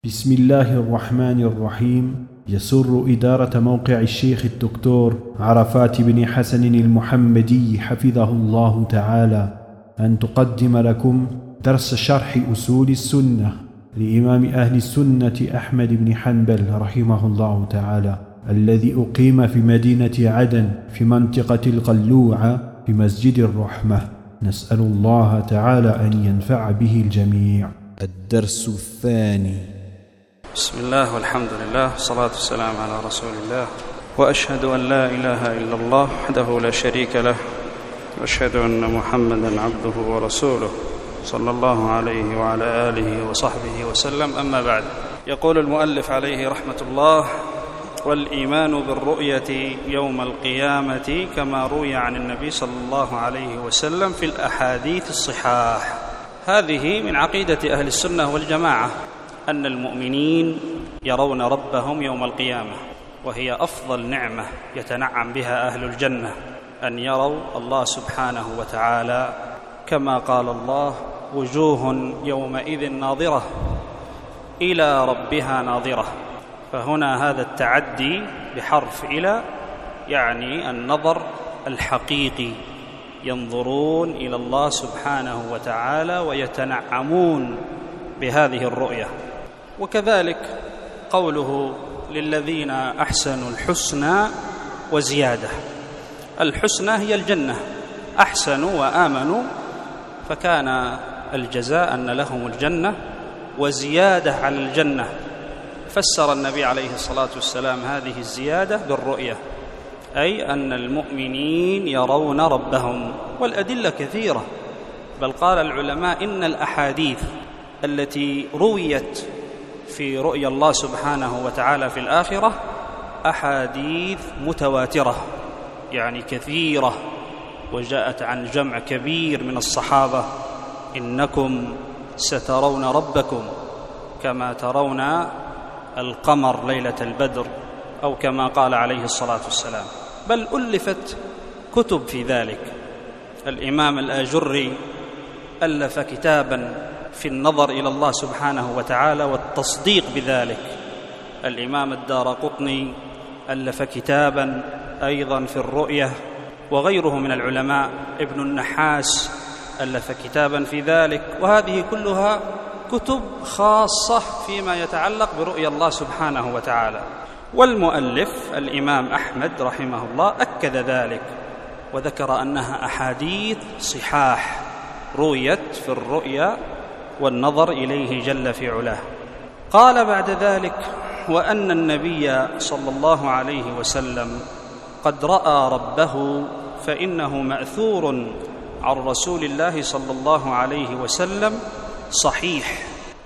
بسم الله الرحمن الرحيم. يسر إدارة موقع الشيخ الدكتور عرفات بن حسن المحمدي حفظه الله تعالى أن تقدم لكم درس شرح أصول السنة لإمام أهل السنة أحمد بن حنبل رحمه الله تعالى، الذي أقيم في مدينة عدن في منطقة القلوعة في مسجد الرحمة. نسأل الله تعالى أن ينفع به الجميع. الدرس الثاني. بسم الله والحمد لله والصلاة والسلام على رسول الله، وأشهد أن لا إله إلا الله وحده لا شريك له، وأشهد أن محمدًا عبده ورسوله صلى الله عليه وعلى آله وصحبه وسلم. أما بعد، يقول المؤلف عليه رحمة الله: والإيمان بالرؤية يوم القيامة كما روي عن النبي صلى الله عليه وسلم في الأحاديث الصحاح. هذه من عقيدة أهل السنة والجماعة، أن المؤمنين يرون ربهم يوم القيامة، وهي أفضل نعمة يتنعم بها أهل الجنة، أن يروا الله سبحانه وتعالى، كما قال الله: وجوه يومئذ ناظرة إلى ربها ناظرة. فهنا هذا التعدي بحرف إلى يعني النظر الحقيقي، ينظرون إلى الله سبحانه وتعالى ويتنعمون بهذه الرؤية. وكذلك قوله: للذين أحسنوا الحسنى وزيادة. الحسنى هي الجنة، أحسنوا وآمنوا فكان الجزاء أن لهم الجنة وزيادة على الجنة. فسر النبي عليه الصلاة والسلام هذه الزيادة بالرؤية، أي أن المؤمنين يرون ربهم. والأدلة كثيرة، بل قال العلماء إن الأحاديث التي رويت في رؤيا الله سبحانه وتعالى في الآخرة أحاديث متواترة، يعني كثيرة، وجاءت عن جمع كبير من الصحابة: إنكم سترون ربكم كما ترون القمر ليلة البدر، أو كما قال عليه الصلاة والسلام. بل ألفت كتب في ذلك. الإمام الآجري ألف كتابا في النظر إلى الله سبحانه وتعالى والتصديق بذلك. الإمام الدارقطني ألف كتابا أيضا في الرؤية، وغيره من العلماء، ابن النحاس ألف كتابا في ذلك. وهذه كلها كتب خاصة فيما يتعلق برؤيا الله سبحانه وتعالى. والمؤلف الإمام أحمد رحمه الله أكد ذلك، وذكر أنها أحاديث صحاح رويت في الرؤيا والنظر إليه جل في علاه. قال بعد ذلك: وأن النبي صلى الله عليه وسلم قد رأى ربه، فإنه مأثور عن رسول الله صلى الله عليه وسلم صحيح.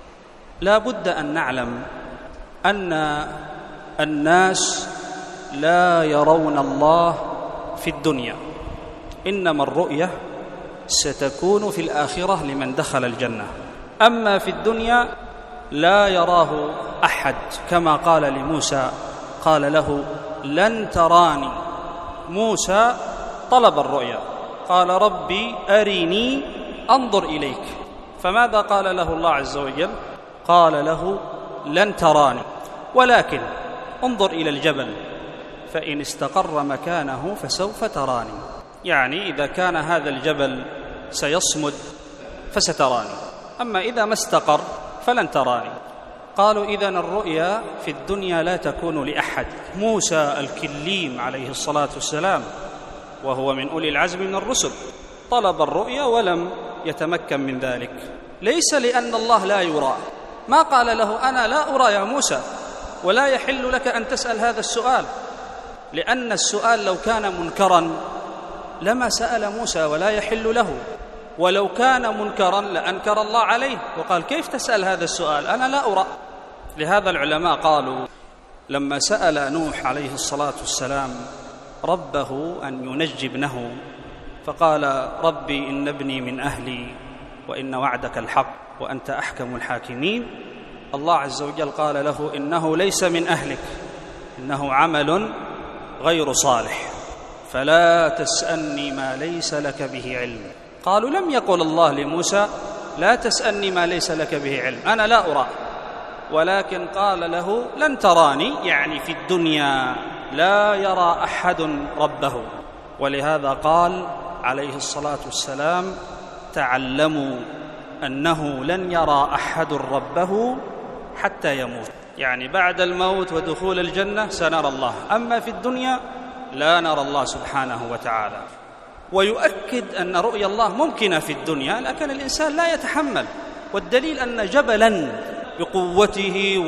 لا بد أن نعلم أن الناس لا يرون الله في الدنيا، إنما الرؤية ستكون في الآخرة لمن دخل الجنة. أما في الدنيا لا يراه أحد، كما قال لموسى، قال له: لن تراني. موسى طلب الرؤيا، قال: ربي أرني أنظر إليك. فماذا قال له الله عز وجل؟ قال له: لن تراني، ولكن انظر إلى الجبل فإن استقر مكانه فسوف تراني. يعني إذا كان هذا الجبل سيصمد فستراني، أما إذا ما استقر فلن تراني. قالوا: إذن الرؤيا في الدنيا لا تكون لأحد. موسى الكليم عليه الصلاة والسلام، وهو من أولي العزم من الرسل، طلب الرؤيا ولم يتمكن من ذلك، ليس لأن الله لا يرى. ما قال له: أنا لا أرى يا موسى، ولا يحل لك أن تسأل هذا السؤال، لأن السؤال لو كان منكرا لما سأل موسى، ولا يحل له. ولو كان منكرا لأنكر الله عليه وقال: كيف تسأل هذا السؤال؟ أنا لا أرى. لهذا العلماء قالوا: لما سأل نوح عليه الصلاة والسلام ربه أن ينجي ابنه، فقال: ربي إن ابني من أهلي وإن وعدك الحق وأنت أحكم الحاكمين، الله عز وجل قال له: إنه ليس من أهلك، إنه عمل غير صالح، فلا تسألني ما ليس لك به علم. قالوا: لم يقل الله لموسى: لا تسألني ما ليس لك به علم، أنا لا أرى، ولكن قال له لن تراني، يعني في الدنيا لا يرى أحد ربه. ولهذا قال عليه الصلاة والسلام: تعلموا أنه لن يرى أحد ربه حتى يموت، يعني بعد الموت ودخول الجنة سنرى الله، أما في الدنيا لا نرى الله سبحانه وتعالى. ويؤكد أن رؤيا الله ممكنة في الدنيا، لكن الإنسان لا يتحمل، والدليل أن جبلا بقوته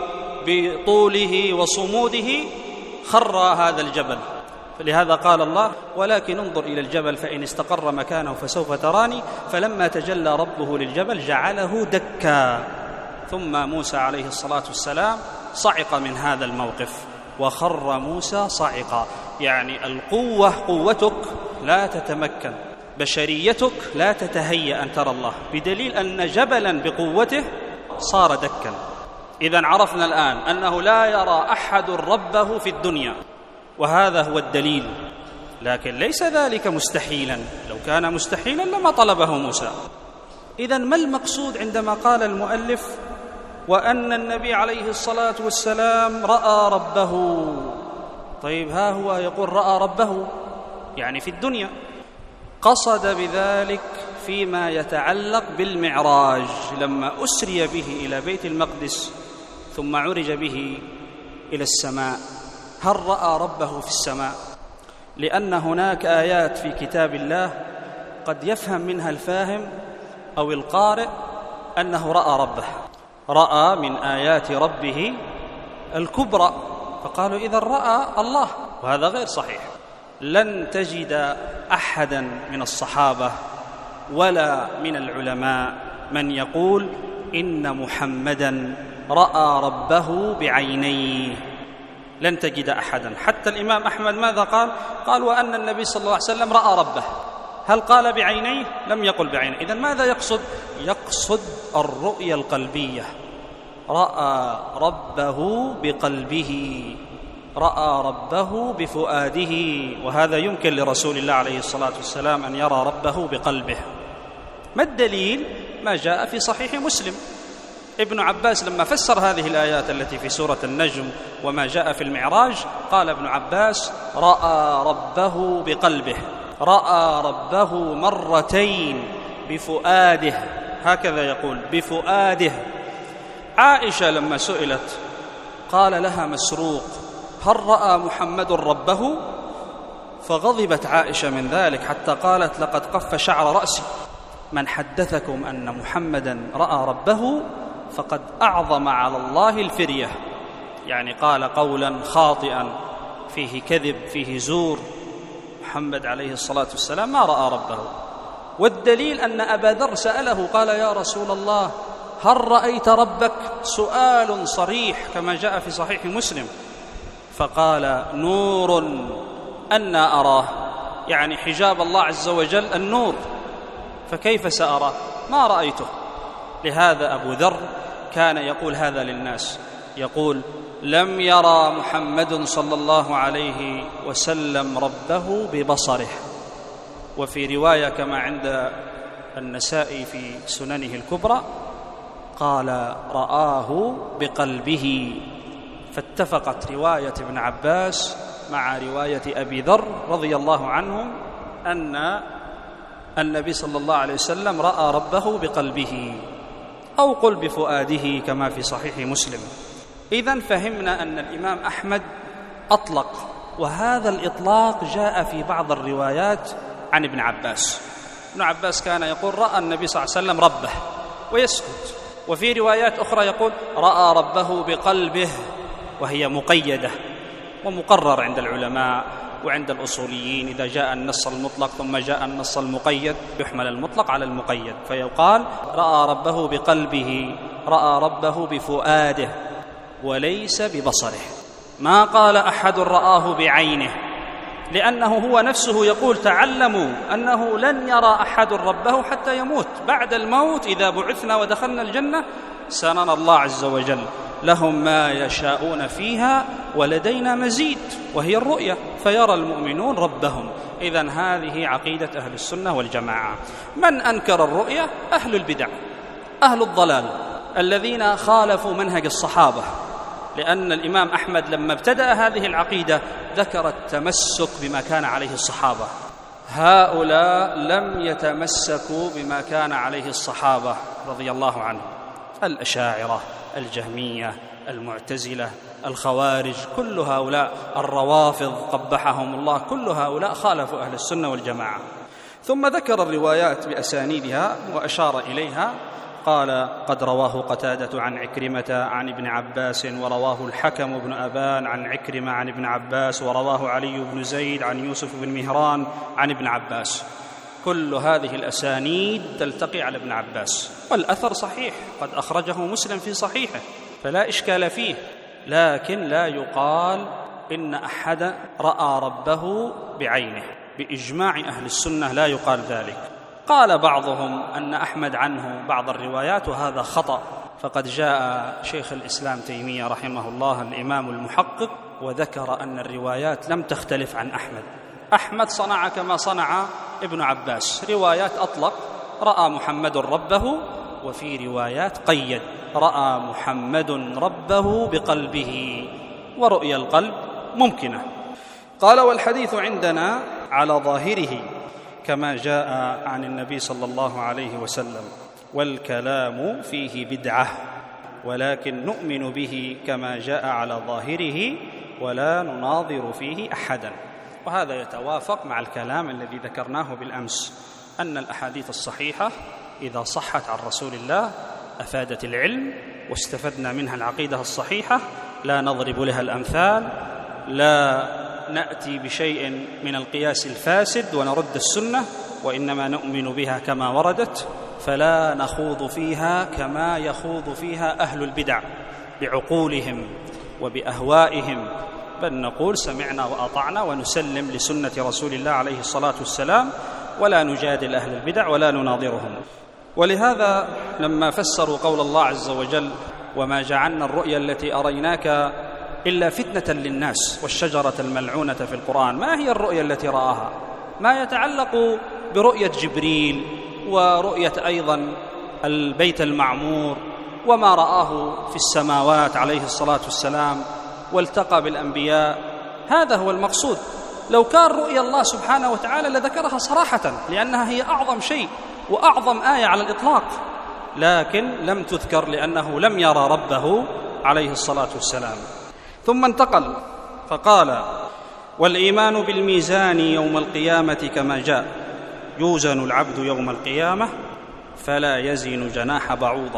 وبطوله وصموده خر هذا الجبل، فلهذا قال الله: ولكن انظر إلى الجبل فإن استقر مكانه فسوف تراني، فلما تجلى ربه للجبل جعله دكا. ثم موسى عليه الصلاة والسلام صعق من هذا الموقف، وخر موسى صعقا، يعني القوة قوتك لا تتمكن، بشريتك لا تتهيأ أن ترى الله، بدليل أن جبلا بقوته صار دكا. إذن عرفنا الآن أنه لا يرى أحد ربه في الدنيا، وهذا هو الدليل، لكن ليس ذلك مستحيلا، لو كان مستحيلا لما طلبه موسى. إذن ما المقصود عندما قال المؤلف وأن النبي عليه الصلاة والسلام رأى ربه؟ طيب ها هو يقول رأى ربه يعني في الدنيا، قصد بذلك فيما يتعلق بالمعراج، لما أسري به إلى بيت المقدس ثم عرج به إلى السماء. هل رأى ربه في السماء؟ لأن هناك آيات في كتاب الله قد يفهم منها الفاهم أو القارئ أنه رأى ربه، رأى من آيات ربه الكبرى، فقالوا إذا رأى الله، وهذا غير صحيح. لن تجد أحدا من الصحابة ولا من العلماء من يقول إن محمدا رأى ربه بعينيه، لن تجد أحدا. حتى الإمام أحمد ماذا قال؟ قال وأن النبي صلى الله عليه وسلم رأى ربه. هل قال بعينيه؟ لم يقل بعينيه. إذن ماذا يقصد؟ يقصد الرؤية القلبية، رأى ربه بقلبه، رأى ربه بفؤاده، وهذا يمكن لرسول الله عليه الصلاة والسلام أن يرى ربه بقلبه. ما الدليل؟ ما جاء في صحيح مسلم. ابن عباس لما فسر هذه الآيات التي في سورة النجم وما جاء في المعراج، قال ابن عباس رأى ربه بقلبه، رأى ربه مرتين بفؤاده، هكذا يقول بفؤاده. عائشة لما سئلت قال لها مسروق هل رأى محمد ربه؟ فغضبت عائشة من ذلك حتى قالت لقد قف شعر رأسي، من حدثكم أن محمدا رأى ربه فقد أعظم على الله الفرية، يعني قال قولا خاطئا فيه كذب فيه زور. محمد عليه الصلاة والسلام ما رأى ربه. والدليل أن أبا ذر سأله قال يا رسول الله هل رأيت ربك؟ سؤال صريح كما جاء في صحيح مسلم، فقال نور أنا أراه، يعني حجاب الله عز وجل النور، فكيف سأراه؟ ما رأيته. لهذا أبو ذر كان يقول هذا للناس، يقول لم يرى محمد صلى الله عليه وسلم ربه ببصره. وفي رواية كما عند النسائي في سننه الكبرى قال رآه بقلبه، فاتفقت رواية ابن عباس مع رواية أبي ذر رضي الله عنه أن النبي صلى الله عليه وسلم رأى ربه بقلبه أو قل بفؤاده كما في صحيح مسلم. إذن فهمنا أن الإمام أحمد أطلق، وهذا الإطلاق جاء في بعض الروايات عن ابن عباس. ابن عباس كان يقول رأى النبي صلى الله عليه وسلم ربه ويسكت، وفي روايات أخرى يقول رأى ربه بقلبه، وهي مقيدة ومقرر عند العلماء وعند الأصوليين. إذا جاء النص المطلق ثم جاء النص المقيد يحمل المطلق على المقيد، فيقال رأى ربه بقلبه، رأى ربه بفؤاده وليس ببصره. ما قال أحد رآه بعينه، لأنه هو نفسه يقول تعلموا أنه لن يرى أحد ربه حتى يموت، بعد الموت إذا بعثنا ودخلنا الجنة سنرى الله عز وجل، لهم ما يشاءون فيها ولدينا مزيد، وهي الرؤية، فيرى المؤمنون ربهم. إذن هذه عقيدة أهل السنة والجماعة. من أنكر الرؤية؟ أهل البدع، أهل الضلال، الذين خالفوا منهج الصحابة، لأن الإمام أحمد لما ابتدأ هذه العقيدة ذكر التمسك بما كان عليه الصحابة. هؤلاء لم يتمسكوا بما كان عليه الصحابة رضي الله عنهم، الأشاعرة، الجهمية، المعتزلة، الخوارج، كل هؤلاء، الروافض قبحهم الله، كل هؤلاء خالفوا أهل السنة والجماعة. ثم ذكر الروايات بأسانيدها وأشار إليها، قال: قد رواه قتادة عن عكرمة عن ابن عباس، ورواه الحكم بن أبان عن عكرمة عن ابن عباس، ورواه علي بن زيد عن يوسف بن مهران عن ابن عباس. كل هذه الأسانيد تلتقي على ابن عباس، والأثر صحيح، قد أخرجه مسلم في صحيحه فلا إشكال فيه، لكن لا يقال إن أحد رأى ربه بعينه، بإجماع أهل السنة لا يقال ذلك. قال بعضهم أن أحمد عنه بعض الروايات، وهذا خطأ، فقد جاء شيخ الإسلام تيمية رحمه الله الإمام المحقق وذكر أن الروايات لم تختلف عن أحمد. أحمد صنع كما صنع ابن عباس، روايات أطلق رأى محمد ربه، وفي روايات قيد رأى محمد ربه بقلبه، ورؤيا القلب ممكنة. قال: والحديث عندنا على ظاهره كما جاء عن النبي صلى الله عليه وسلم، والكلام فيه بدعة، ولكن نؤمن به كما جاء على ظاهره ولا نناظر فيه أحدا. وهذا يتوافق مع الكلام الذي ذكرناه بالأمس، أن الأحاديث الصحيحة إذا صحت عن رسول الله أفادت العلم واستفدنا منها العقيدة الصحيحة، لا نضرب لها الأمثال، لا نأتي بشيء من القياس الفاسد ونرد السنة، وإنما نؤمن بها كما وردت، فلا نخوض فيها كما يخوض فيها أهل البدع بعقولهم وبأهوائهم، بل نقول سمعنا وأطعنا ونسلم لسنة رسول الله عليه الصلاة والسلام، ولا نجادل أهل البدع ولا نناظرهم. ولهذا لما فسروا قول الله عز وجل: وما جعلنا الرؤيا التي أريناك إلا فتنة للناس والشجرة الملعونة في القرآن، ما هي الرؤيا التي رآها؟ ما يتعلق برؤية جبريل، ورؤية أيضا البيت المعمور، وما رآه في السماوات عليه الصلاة والسلام، والتقى بالأنبياء، هذا هو المقصود. لو كان رؤيا الله سبحانه وتعالى لذكرها صراحة، لأنها هي أعظم شيء وأعظم آية على الإطلاق، لكن لم تذكر لأنه لم يرى ربه عليه الصلاة والسلام. ثم انتقل فقال: والإيمان بالميزان يوم القيامة كما جاء، يوزن العبد يوم القيامة فلا يزن جناح بعوضة،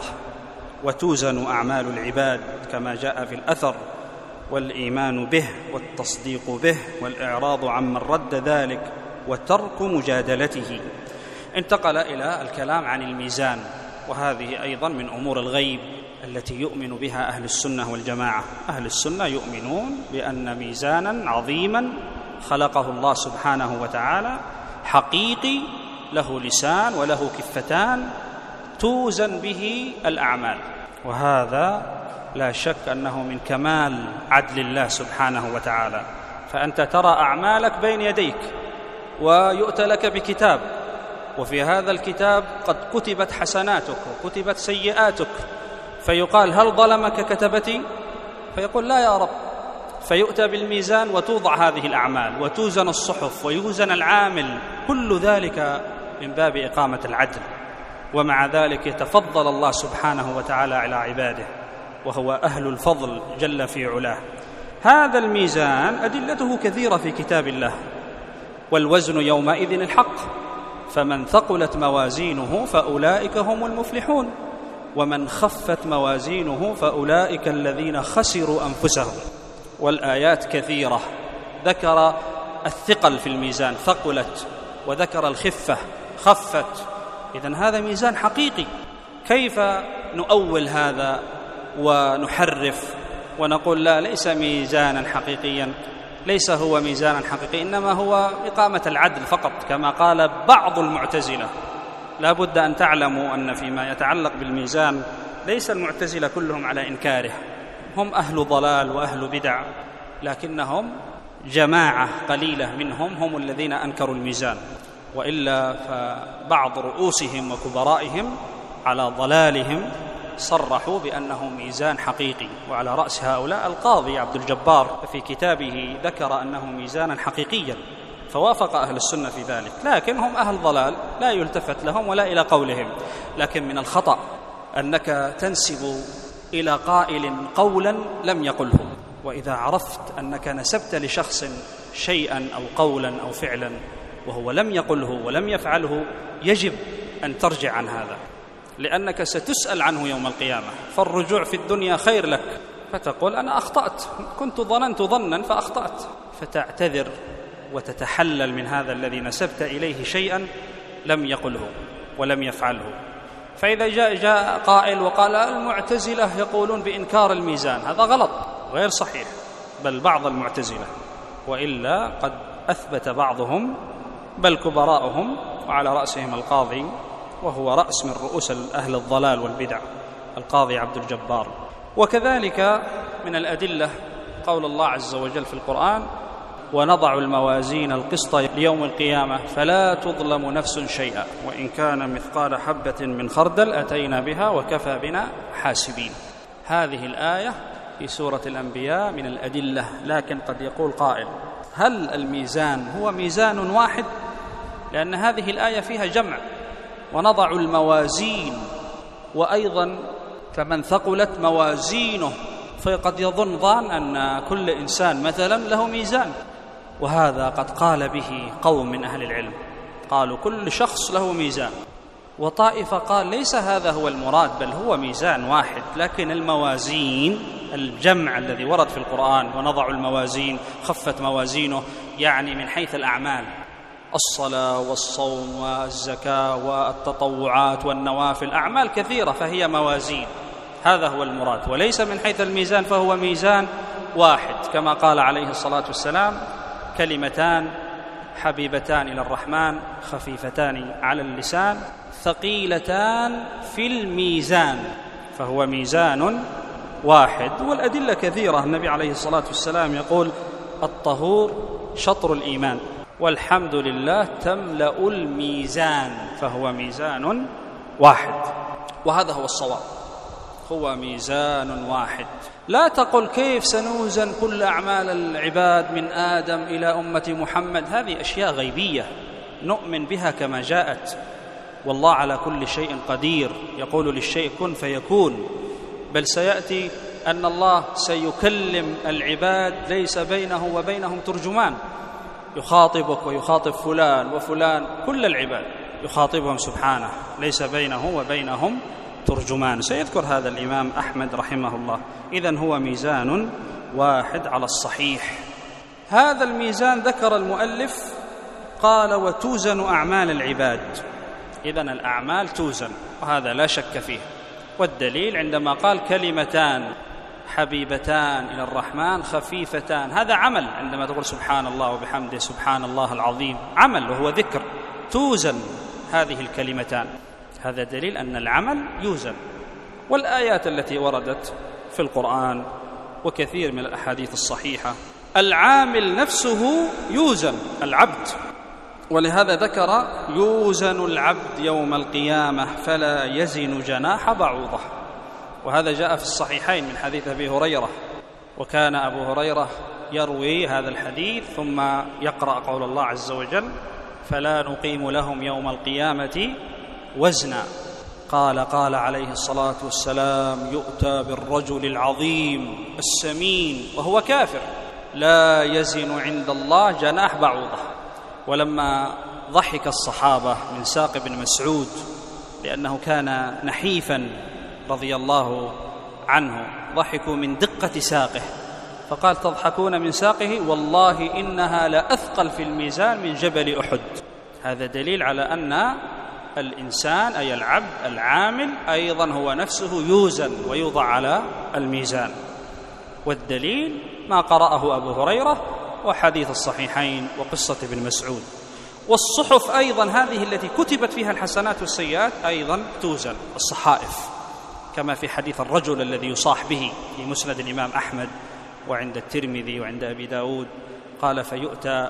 وتوزن أعمال العباد كما جاء في الأثر، والإيمان به والتصديق به والإعراض عمن رد ذلك وترك مجادلته. انتقل إلى الكلام عن الميزان، وهذه أيضا من أمور الغيب التي يؤمن بها أهل السنة والجماعة. أهل السنة يؤمنون بأن ميزانا عظيما خلقه الله سبحانه وتعالى، حقيقي، له لسان وله كفتان، توزن به الأعمال، وهذا لا شك أنه من كمال عدل الله سبحانه وتعالى. فأنت ترى أعمالك بين يديك، ويؤتى لك بكتاب، وفي هذا الكتاب قد كتبت حسناتك وكتبت سيئاتك، فيقال: هل ظلمك كتبتي؟ فيقول: لا يا رب. فيؤتى بالميزان وتوضع هذه الأعمال وتوزن الصحف ويوزن العامل، كل ذلك من باب إقامة العدل. ومع ذلك يتفضل الله سبحانه وتعالى على عباده، وهو أهل الفضل جل في علاه. هذا الميزان أدلته كثيرة في كتاب الله، والوزن يومئذ الحق، فمن ثقلت موازينه فأولئك هم المفلحون، ومن خفت موازينه فأولئك الذين خسروا أنفسهم. والآيات كثيرة، ذكر الثقل في الميزان ثقلت، وذكر الخفة خفت، إذن هذا ميزان حقيقي. كيف نؤول هذا ونحرف ونقول لا، ليس ميزانا حقيقيا، ليس هو ميزانا حقيقي، إنما هو إقامة العدل فقط، كما قال بعض المعتزلة. لا بد أن تعلموا أن فيما يتعلق بالميزان ليس المعتزلة كلهم على إنكاره، هم أهل ضلال وأهل بدع، لكنهم جماعة قليلة منهم هم الذين أنكروا الميزان، وإلا فبعض رؤوسهم وكبرائهم على ضلالهم صرحوا بأنه ميزان حقيقي، وعلى رأس هؤلاء القاضي عبد الجبار في كتابه ذكر أنه ميزانا حقيقيا، فوافق أهل السنة في ذلك، لكن هم أهل ضلال لا يلتفت لهم ولا إلى قولهم. لكن من الخطأ أنك تنسب إلى قائل قولا لم يقله، وإذا عرفت أنك نسبت لشخص شيئا أو قولا أو فعلا وهو لم يقله ولم يفعله، يجب أن ترجع عن هذا، لأنك ستسأل عنه يوم القيامة. فالرجوع في الدنيا خير لك، فتقول أنا أخطأت، كنت ظننت ظنا فأخطأت، فتعتذر وتتحلل من هذا الذي نسبت إليه شيئا لم يقله ولم يفعله. فإذا جاء قائل وقال المعتزلة يقولون بإنكار الميزان، هذا غلط غير صحيح، بل بعض المعتزلة، وإلا قد أثبت بعضهم بل كبراءهم، وعلى رأسهم القاضي، وهو رأس من رؤوس أهل الضلال والبدع، القاضي عبد الجبار. وكذلك من الأدلة قول الله عز وجل في القرآن: ونضع الموازين القسط ليوم القيامة فلا تظلم نفس شيئا وإن كان مثقال حبة من خردل أتينا بها وكفى بنا حاسبين. هذه الآية في سورة الأنبياء من الأدلة. لكن قد يقول قائل: هل الميزان هو ميزان واحد؟ لأن هذه الآية فيها جمع، ونضع الموازين، وأيضا فمن ثقلت موازينه، فقد يظن ظان أن كل إنسان مثلا له ميزان، وهذا قد قال به قوم من أهل العلم، قالوا كل شخص له ميزان، وطائفة قال ليس هذا هو المراد، بل هو ميزان واحد. لكن الموازين الجمع الذي ورد في القرآن، ونضع الموازين، خفت موازينه، يعني من حيث الأعمال، الصلاة والصوم والزكاة والتطوعات والنوافل، أعمال كثيرة فهي موازين، هذا هو المراد، وليس من حيث الميزان فهو ميزان واحد، كما قال عليه الصلاة والسلام: كلمتان حبيبتان إلى الرحمن خفيفتان على اللسان ثقيلتان في الميزان، فهو ميزان واحد. والأدلة كثيرة، النبي عليه الصلاة والسلام يقول: الطهور شطر الإيمان والحمد لله تملأ الميزان، فهو ميزان واحد، وهذا هو الصواب، هو ميزان واحد. لا تقل كيف سنوزن كل أعمال العباد من آدم إلى أمة محمد، هذه أشياء غيبية نؤمن بها كما جاءت، والله على كل شيء قدير، يقول للشيء كن فيكون. بل سيأتي أن الله سيكلم العباد ليس بينه وبينهم ترجمان، يخاطبك ويخاطب فلان وفلان، كل العباد يخاطبهم سبحانه، ليس بينه وبينهم ترجمان. سيذكر هذا الإمام أحمد رحمه الله. إذن هو ميزان واحد على الصحيح. هذا الميزان ذكر المؤلف قال: وتوزن أعمال العباد. إذن الأعمال توزن، وهذا لا شك فيه. والدليل عندما قال: كلمتان حبيبتان إلى الرحمن خفيفتان، هذا عمل، عندما تقول سبحان الله وبحمده سبحان الله العظيم، عمل وهو ذكر، توزن هذه الكلمتان، هذا دليل أن العمل يوزن. والآيات التي وردت في القرآن وكثير من الأحاديث الصحيحة، العامل نفسه يوزن، العبد، ولهذا ذكر: يوزن العبد يوم القيامة فلا يزن جناح بعوضة. وهذا جاء في الصحيحين من حديث أبي هريرة، وكان أبو هريرة يروي هذا الحديث ثم يقرأ قول الله عز وجل: فلا نقيم لهم يوم القيامة وزنا. قال عليه الصلاة والسلام: يؤتى بالرجل العظيم السمين وهو كافر لا يزن عند الله جناح بعوضة. ولما ضحك الصحابة من ساق بن مسعود لأنه كان نحيفا رضي الله عنه، ضحكوا من دقة ساقه، فقال: تضحكون من ساقه؟ والله إنها لأثقل في الميزان من جبل أحد. هذا دليل على أن الإنسان أي العبد العامل أيضا هو نفسه يوزن ويوضع على الميزان. والدليل ما قرأه أبو هريرة وحديث الصحيحين وقصة ابن مسعود. والصحف أيضا هذه التي كتبت فيها الحسنات والسيئات أيضا توزن، الصحائف، كما في حديث الرجل الذي يصاح به في مسند الإمام أحمد وعند الترمذي وعند أبي داود، قال: فيؤتى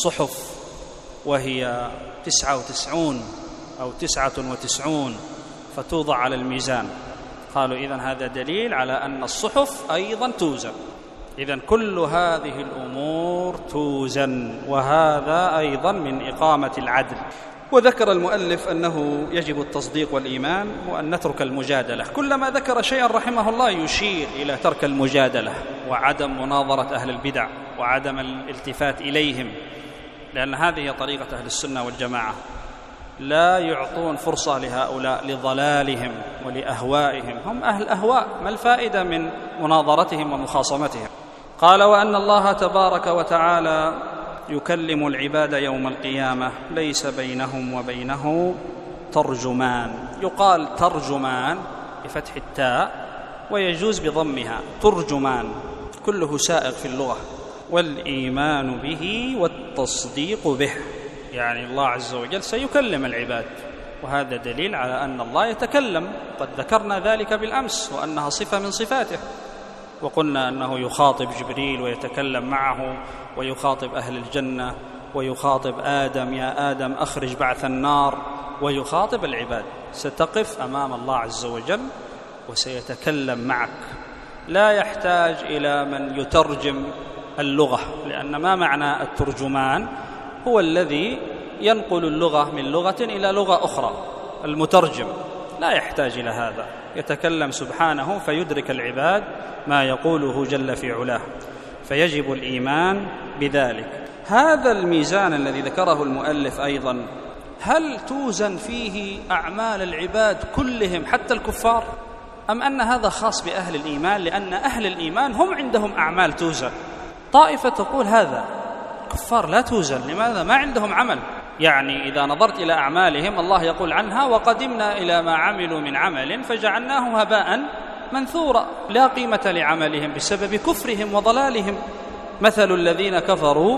بالصحف وهي 99 أو 99 فتوضع على الميزان. قالوا إذن هذا دليل على أن الصحف أيضا توزن. إذن كل هذه الأمور توزن، وهذا أيضا من إقامة العدل. وذكر المؤلف أنه يجب التصديق والإيمان وأن نترك المجادلة. كلما ذكر شيئا رحمه الله يشير إلى ترك المجادلة وعدم مناظرة أهل البدع وعدم الالتفات إليهم، لأن هذه طريقة أهل السنة والجماعة، لا يعطون فرصة لهؤلاء لضلالهم ولأهوائهم، هم أهل أهواء، ما الفائدة من مناظرتهم ومخاصمتهم؟ قال: وأن الله تبارك وتعالى يكلم العباد يوم القيامة ليس بينهم وبينه ترجمان. يقال ترجمان بفتح التاء ويجوز بضمها، ترجمان، كله سائغ في اللغة. والإيمان به والتصديق به، يعني الله عز وجل سيكلم العباد، وهذا دليل على أن الله يتكلم. قد ذكرنا ذلك بالأمس وأنها صفة من صفاته، وقلنا أنه يخاطب جبريل ويتكلم معه، ويخاطب أهل الجنة، ويخاطب آدم: يا آدم أخرج بعث النار، ويخاطب العباد. ستقف أمام الله عز وجل وسيتكلم معك، لا يحتاج إلى من يترجم اللغة، لأن ما معنى الترجمان؟ هو الذي ينقل اللغة من لغة إلى لغة أخرى. المترجم لا يحتاج إلى هذا، يتكلم سبحانه فيدرك العباد ما يقوله جل في علاه. فيجب الإيمان بذلك. هذا الميزان الذي ذكره المؤلف أيضا، هل توزن فيه أعمال العباد كلهم حتى الكفار، أم أن هذا خاص بأهل الإيمان؟ لأن أهل الإيمان هم عندهم أعمال توزن. طائفة تقول هذا كفار لا توزن، لماذا؟ ما عندهم عمل. يعني إذا نظرت إلى أعمالهم الله يقول عنها: وقدمنا إلى ما عملوا من عمل فجعلناه هباء منثورا، لا قيمة لعملهم بسبب كفرهم وضلالهم. مثل الذين كفروا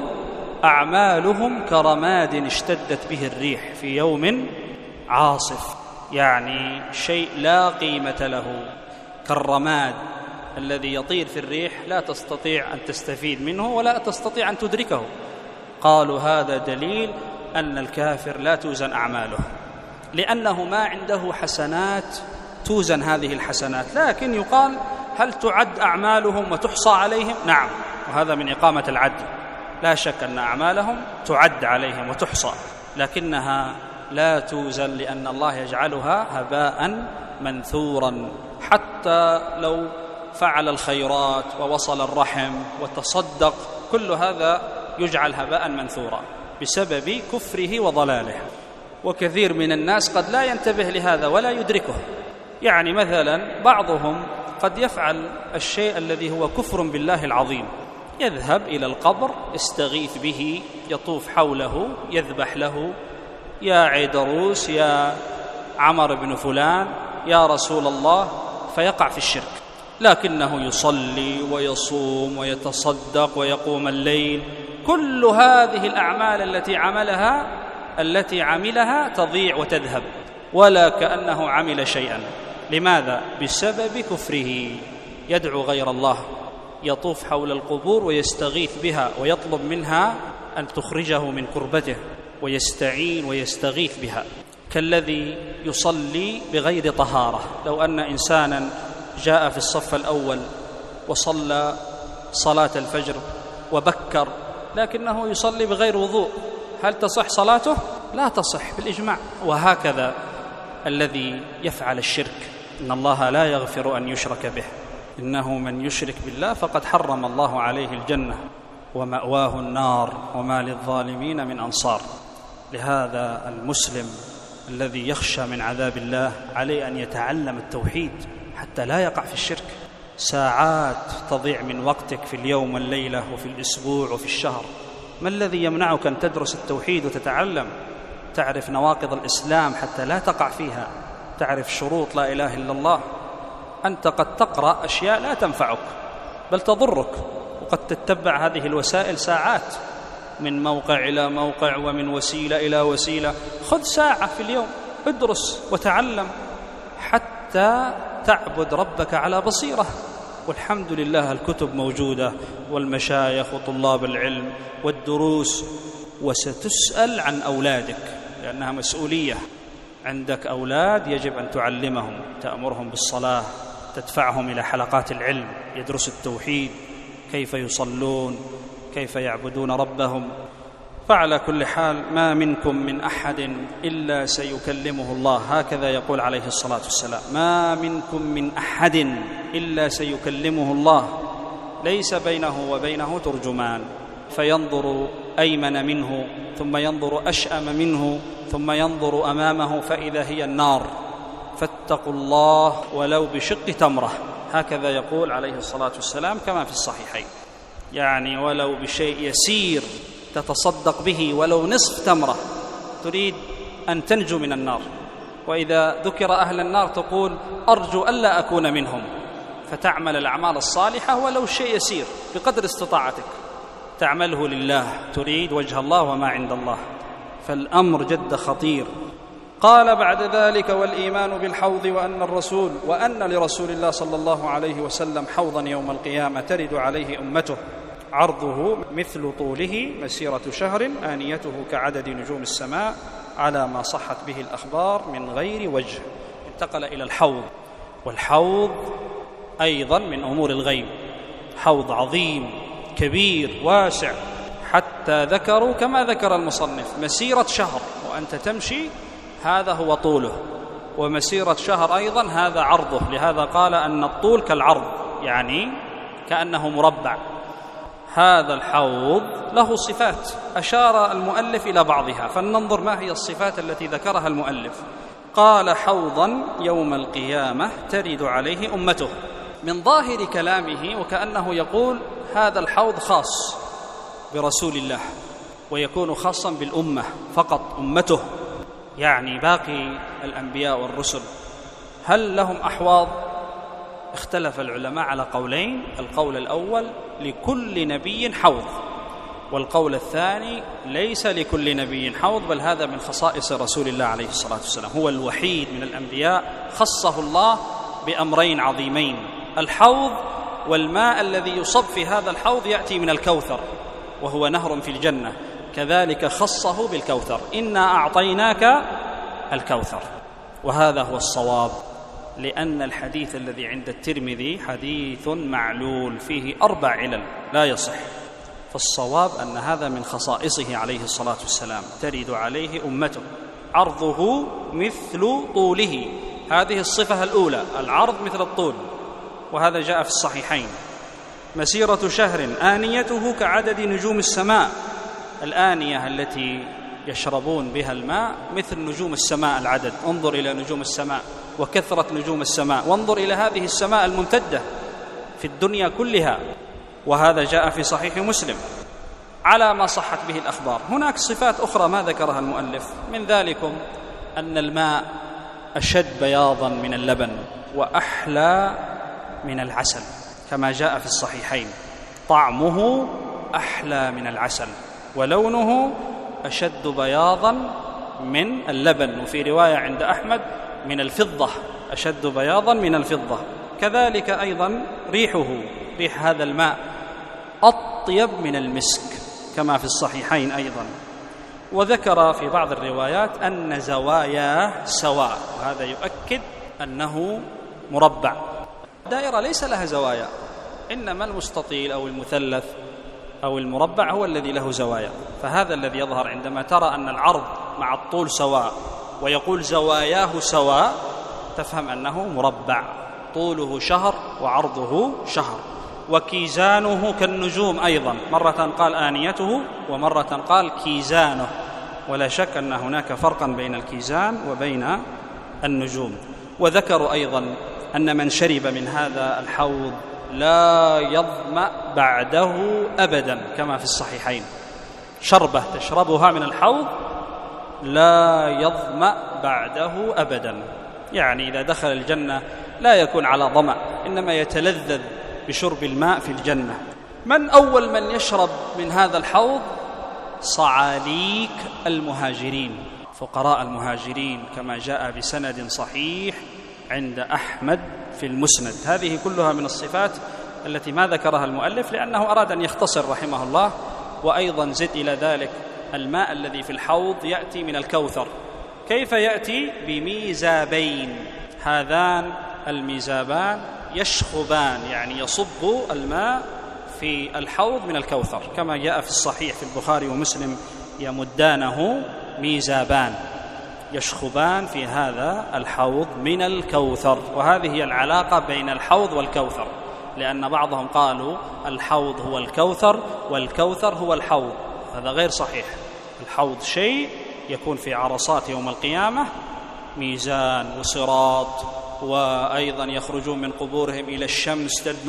أعمالهم كرماد اشتدت به الريح في يوم عاصف، يعني شيء لا قيمة له، كالرماد الذي يطير في الريح، لا تستطيع أن تستفيد منه ولا تستطيع أن تدركه. قالوا هذا دليل أن الكافر لا توزن أعماله، لأنه ما عنده حسنات توزن هذه الحسنات. لكن يقال: هل تعد أعمالهم وتحصى عليهم؟ نعم، وهذا من إقامة العدل. لا شك أن أعمالهم تعد عليهم وتحصى، لكنها لا توزن، لأن الله يجعلها هباء منثورا. حتى لو فعل الخيرات ووصل الرحم وتصدق، كل هذا يجعل هباء منثورا بسبب كفره وضلاله. وكثير من الناس قد لا ينتبه لهذا ولا يدركه. يعني مثلا بعضهم قد يفعل الشيء الذي هو كفر بالله العظيم، يذهب إلى القبر يستغيث به، يطوف حوله، يذبح له: يا عيدروس، يا عمر بن فلان، يا رسول الله، فيقع في الشرك. لكنه يصلي ويصوم ويتصدق ويقوم الليل. كل هذه الأعمال التي عملها تضيع وتذهب، ولا كأنه عمل شيئا. لماذا؟ بسبب كفره. يدعو غير الله، يطوف حول القبور ويستغيث بها ويطلب منها أن تخرجه من كربته، ويستعين ويستغيث بها، كالذي يصلي بغير طهارة. لو أن إنسانا جاء في الصف الأول وصلى صلاة الفجر وبكر، لكنه يصلي بغير وضوء، هل تصح صلاته؟ لا تصح بالإجماع. وهكذا الذي يفعل الشرك، إن الله لا يغفر أن يشرك به، إنه من يشرك بالله فقد حرم الله عليه الجنة ومأواه النار وما للظالمين من أنصار. لهذا المسلم الذي يخشى من عذاب الله عليه أن يتعلم التوحيد حتى لا يقع في الشرك. ساعات تضيع من وقتك في اليوم والليلة وفي الأسبوع وفي الشهر، ما الذي يمنعك أن تدرس التوحيد وتتعلم، تعرف نواقض الإسلام حتى لا تقع فيها، تعرف شروط لا إله إلا الله؟ أنت قد تقرأ أشياء لا تنفعك بل تضرك، وقد تتبع هذه الوسائل ساعات، من موقع إلى موقع ومن وسيلة إلى وسيلة. خذ ساعة في اليوم، ادرس وتعلم حتى تعبد ربك على بصيرة. والحمد لله الكتب موجودة والمشايخ وطلاب العلم والدروس، وستسأل عن أولادك لأنها مسؤولية. عندك أولاد يجب أن تعلمهم، تأمرهم بالصلاة، تدفعهم إلى حلقات العلم، يدرسوا التوحيد، كيف يصلون، كيف يعبدون ربهم. فعلى كل حال ما منكم من أحد إلا سيكلمه الله، هكذا يقول عليه الصلاة والسلام: ما منكم من أحد إلا سيكلمه الله، ليس بينه وبينه ترجمان، فينظر أيمن منه، ثم ينظر أشأم منه، ثم ينظر أمامه فإذا هي النار، فاتقوا الله ولو بشق تمرة. هكذا يقول عليه الصلاة والسلام كما في الصحيحين، يعني ولو بشيء يسير تتصدق به، ولو نصف تمرة، تريد أن تنجو من النار. وإذا ذكر أهل النار تقول: أرجو ألا أكون منهم، فتعمل الأعمال الصالحة ولو شيء يسير بقدر استطاعتك، تعمله لله، تريد وجه الله وما عند الله. فالأمر جد خطير. قال بعد ذلك: والإيمان بالحوض وأن لرسول الله صلى الله عليه وسلم حوضا يوم القيامة ترد عليه أمته، عرضه مثل طوله مسيرة شهر، آنيته كعدد نجوم السماء، على ما صحت به الأخبار من غير وجه. انتقل إلى الحوض، والحوض أيضا من أمور الغيب، حوض عظيم كبير واسع، حتى ذكروا كما ذكر المصنف مسيرة شهر، وأنت تمشي هذا هو طوله، ومسيرة شهر أيضا هذا عرضه، لهذا قال أن الطول كالعرض، يعني كأنه مربع. هذا الحوض له صفات أشار المؤلف إلى بعضها، فلننظر ما هي الصفات التي ذكرها المؤلف. قال: حوضا يوم القيامة ترد عليه أمته. من ظاهر كلامه وكأنه يقول هذا الحوض خاص برسول الله، ويكون خاصا بالأمة فقط، أمته، يعني باقي الأنبياء والرسل هل لهم أحواض؟ اختلف العلماء على قولين: القول الأول لكل نبي حوض، والقول الثاني ليس لكل نبي حوض، بل هذا من خصائص رسول الله عليه الصلاة والسلام، هو الوحيد من الأنبياء خصه الله بأمرين عظيمين: الحوض، والماء الذي يصب في هذا الحوض يأتي من الكوثر، وهو نهر في الجنة، كذلك خصه بالكوثر: إنا أعطيناك الكوثر. وهذا هو الصواب، لأن الحديث الذي عند الترمذي حديث معلول فيه 4 علل لا يصح، فالصواب أن هذا من خصائصه عليه الصلاة والسلام، ترد عليه أمته، عرضه مثل طوله، هذه الصفة الأولى، العرض مثل الطول، وهذا جاء في الصحيحين. مسيرة شهر، آنيته كعدد نجوم السماء، الآنية التي يشربون بها الماء مثل نجوم السماء العدد، انظر إلى نجوم السماء وكثرة نجوم السماء، وانظر إلى هذه السماء الممتدة في الدنيا كلها، وهذا جاء في صحيح مسلم على ما صحت به الأخبار. هناك صفات أخرى ما ذكرها المؤلف، من ذلكم أن الماء أشد بياضا من اللبن، وأحلى من العسل، كما جاء في الصحيحين: طعمه أحلى من العسل، ولونه أشد بياضا من اللبن، وفي رواية عند أحمد من الفضة، أشد بياضا من الفضة. كذلك أيضا ريحه، ريح هذا الماء أطيب من المسك، كما في الصحيحين أيضا. وذكر في بعض الروايات أن زواياه سواء، وهذا يؤكد أنه مربع. الدائرة ليس لها زوايا، إنما المستطيل أو المثلث أو المربع هو الذي له زوايا. فهذا الذي يظهر عندما ترى أن العرض مع الطول سواء ويقول زواياه سواء، تفهم أنه مربع، طوله شهر وعرضه شهر. وكيزانه كالنجوم أيضا، مرة قال آنيته ومرة قال كيزانه، ولا شك أن هناك فرقا بين الكيزان وبين النجوم. وذكروا أيضا أن من شرب من هذا الحوض لا يظمأ بعده أبدا، كما في الصحيحين: شربة تشربها من الحوض لا يظمأ بعده أبدا، يعني إذا دخل الجنة لا يكون على ظمأ، إنما يتلذذ بشرب الماء في الجنة. من أول من يشرب من هذا الحوض؟ صعاليك المهاجرين، فقراء المهاجرين، كما جاء بسند صحيح عند أحمد في المسند. هذه كلها من الصفات التي ما ذكرها المؤلف لأنه أراد أن يختصر رحمه الله. وأيضا زد إلى ذلك الماء الذي في الحوض يأتي من الكوثر، كيف يأتي؟ بميزابين، هذان الميزابان يشخبان، يعني يصب الماء في الحوض من الكوثر، كما جاء في الصحيح في البخاري ومسلم: يمدانه ميزابان يشخبان في هذا الحوض من الكوثر. وهذه هي العلاقة بين الحوض والكوثر، لأن بعضهم قالوا الحوض هو الكوثر والكوثر هو الحوض. هذا غير صحيح. الحوض شيء يكون في عرصات يوم القيامة، ميزان وصراط، وأيضا يخرجون من قبورهم إلى الشمس تدنو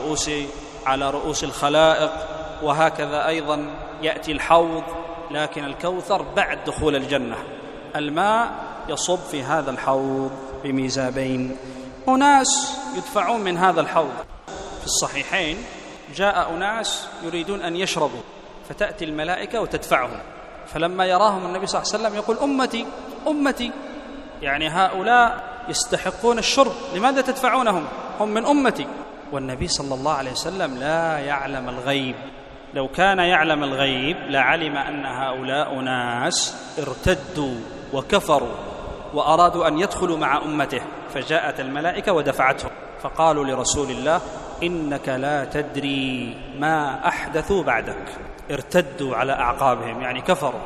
على رؤوس الخلائق، وهكذا أيضا يأتي الحوض. لكن الكوثر بعد دخول الجنة. الماء يصب في هذا الحوض بميزابين. أناس يدفعون من هذا الحوض. في الصحيحين جاء أناس يريدون أن يشربوا، فتأتي الملائكة وتدفعهم، فلما يراهم النبي صلى الله عليه وسلم يقول: أمتي أمتي، يعني هؤلاء يستحقون الشرب، لماذا تدفعونهم؟ هم من أمتي. والنبي صلى الله عليه وسلم لا يعلم الغيب. لو كان يعلم الغيب لعلم أن هؤلاء ناس ارتدوا وكفروا وأرادوا أن يدخلوا مع أمته، فجاءت الملائكة ودفعتهم، فقالوا لرسول الله: إنك لا تدري ما أحدثوا بعدك. ارتدوا على أعقابهم، يعني كفروا.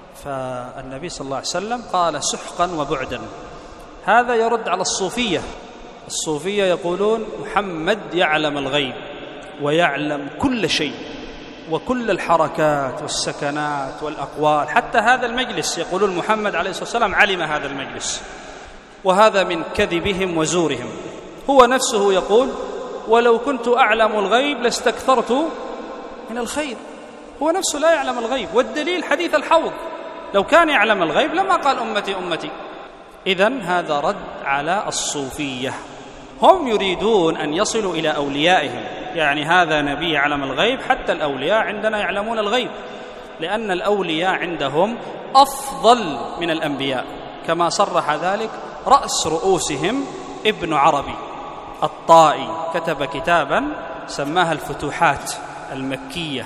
فالنبي صلى الله عليه وسلم قال: سحقا وبعدا. هذا يرد على الصوفية. الصوفية يقولون محمد يعلم الغيب ويعلم كل شيء وكل الحركات والسكنات والأقوال، حتى هذا المجلس يقولون محمد عليه الصلاة والسلام علم هذا المجلس. وهذا من كذبهم وزورهم. هو نفسه يقول: ولو كنت أعلم الغيب لاستكثرت من الخير. هو نفسه لا يعلم الغيب، والدليل حديث الحوض. لو كان يعلم الغيب لما قال أمتي أمتي. إذن هذا رد على الصوفية. هم يريدون أن يصلوا إلى أوليائهم، يعني هذا نبي يعلم الغيب، حتى الأولياء عندنا يعلمون الغيب، لأن الأولياء عندهم أفضل من الأنبياء، كما صرح ذلك رأس رؤوسهم ابن عربي الطائي، كتب كتابا سماها الفتوحات المكية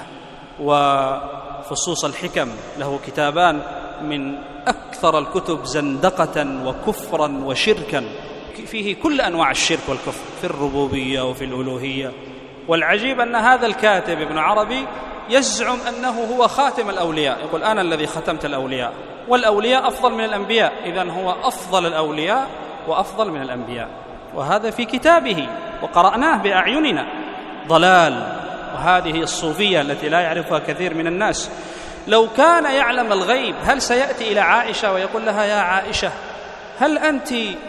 وفصوص الحكم. له كتابان من أكثر الكتب زندقة وكفرا وشركا، فيه كل أنواع الشرك والكفر في الربوبية وفي الألوهية. والعجيب أن هذا الكاتب ابن عربي يزعم أنه هو خاتم الأولياء، يقول: أنا الذي ختمت الأولياء، والأولياء أفضل من الأنبياء، إذن هو أفضل الأولياء وأفضل من الأنبياء. وهذا في كتابه وقرأناه بأعيننا. ضلال. وهذه الصوفية التي لا يعرفها كثير من الناس. لو كان يعلم الغيب هل سيأتي إلى عائشة ويقول لها: يا عائشة، هل أنت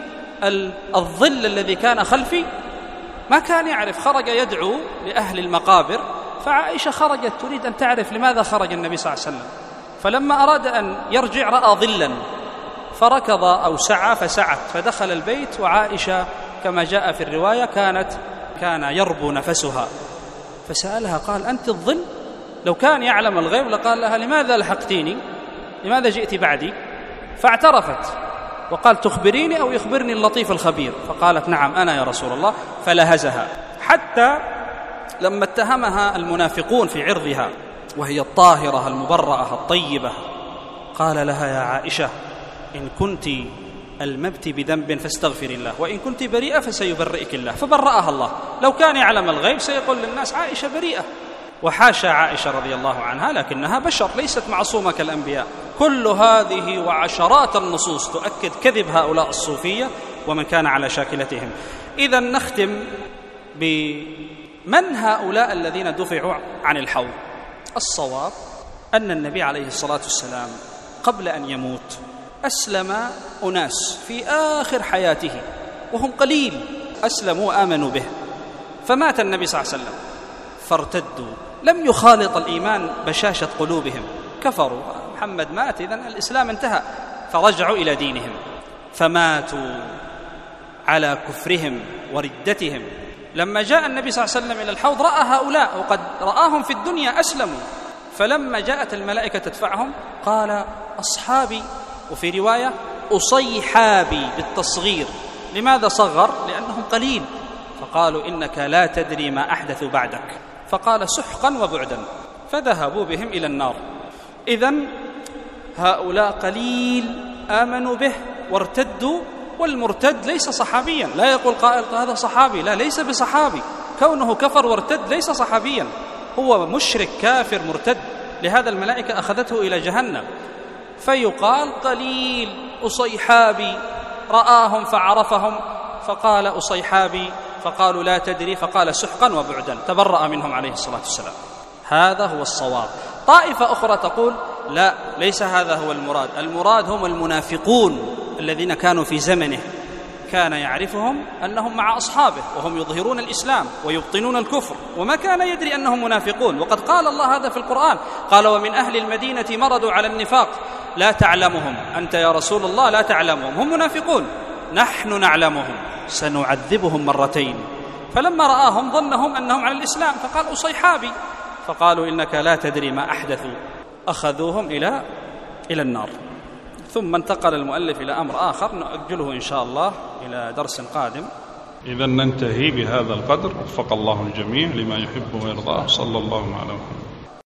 الظل الذي كان خلفي؟ ما كان يعرف. خرج يدعو لأهل المقابر، فعائشة خرجت تريد أن تعرف لماذا خرج النبي صلى الله عليه وسلم، فلما أراد أن يرجع رأى ظلا فركض أو سعى فسعت، فدخل البيت، وعائشة كما جاء في الرواية كان يربو نفسها، فسألها قال: أنت الظل؟ لو كان يعلم الغيب لقال لها: لماذا لحقتيني؟ لماذا جئت بعدي؟ فاعترفت وقال: تخبريني أو يخبرني اللطيف الخبير؟ فقالت: نعم أنا يا رسول الله. فلهزها، حتى لما اتهمها المنافقون في عرضها وهي الطاهرة المبرأة الطيبة، قال لها: يا عائشة، إن كنت المبت بذنب فاستغفر الله، وإن كنت بريئة فسيبرئك الله. فبرأها الله. لو كان يعلم الغيب سيقول للناس: عائشة بريئة. وحاشا عائشة رضي الله عنها، لكنها بشر ليست معصومة كالأنبياء. كل هذه وعشرات النصوص تؤكد كذب هؤلاء الصوفية ومن كان على شاكلتهم. إذن نختم بمن هؤلاء الذين دفعوا عن الحوض. الصواب أن النبي عليه الصلاة والسلام قبل أن يموت أسلم أناس في آخر حياته، وهم قليل، أسلموا وآمنوا به. فمات النبي صلى الله عليه وسلم فارتدوا، لم يخالط الإيمان بشاشة قلوبهم، كفروا. محمد مات، إذن الإسلام انتهى، فرجعوا إلى دينهم، فماتوا على كفرهم وردتهم. لما جاء النبي صلى الله عليه وسلم إلى الحوض رأى هؤلاء، وقد رآهم في الدنيا أسلموا، فلما جاءت الملائكة تدفعهم قال: أصحابي، وفي رواية أصيحابي بالتصغير. لماذا صغر؟ لأنهم قليل. فقالوا: إنك لا تدري ما أحدث بعدك. فقال: سحقا وبعدا. فذهبوا بهم إلى النار. إذن هؤلاء قليل آمنوا به وارتدوا، والمرتد ليس صحابيا. لا يقول قائل هذا صحابي، لا، ليس بصحابي، كونه كفر وارتد ليس صحابيا، هو مشرك كافر مرتد. لهذا الملائكة أخذته إلى جهنم. فيقال قليل أصيحابي رآهم فعرفهم فقال أصيحابي، فقالوا لا تدري، فقال سحقا وبعدا، تبرأ منهم عليه الصلاة والسلام. هذا هو الصواب. طائفة أخرى تقول لا، ليس هذا هو المراد، المراد هم المنافقون الذين كانوا في زمنه، كان يعرفهم أنهم مع أصحابه وهم يظهرون الإسلام ويبطنون الكفر، وما كان يدري أنهم منافقون. وقد قال الله هذا في القرآن، قال ومن أهل المدينة مرضوا على النفاق لا تعلمهم، أنت يا رسول الله لا تعلمهم، هم منافقون، نحن نعلمهم سنعذبهم مرتين. فلما رآهم ظنهم أنهم على الإسلام فقال أصيحابي، فقالوا إنك لا تدري ما أحدثوا، أخذوهم إلى النار. ثم انتقل المؤلف إلى أمر آخر نؤجله إن شاء الله إلى درس قادم. إذن ننتهي بهذا القدر، وفق الله الجميع لما يحب ويرضاه، صلى الله عليه وسلم.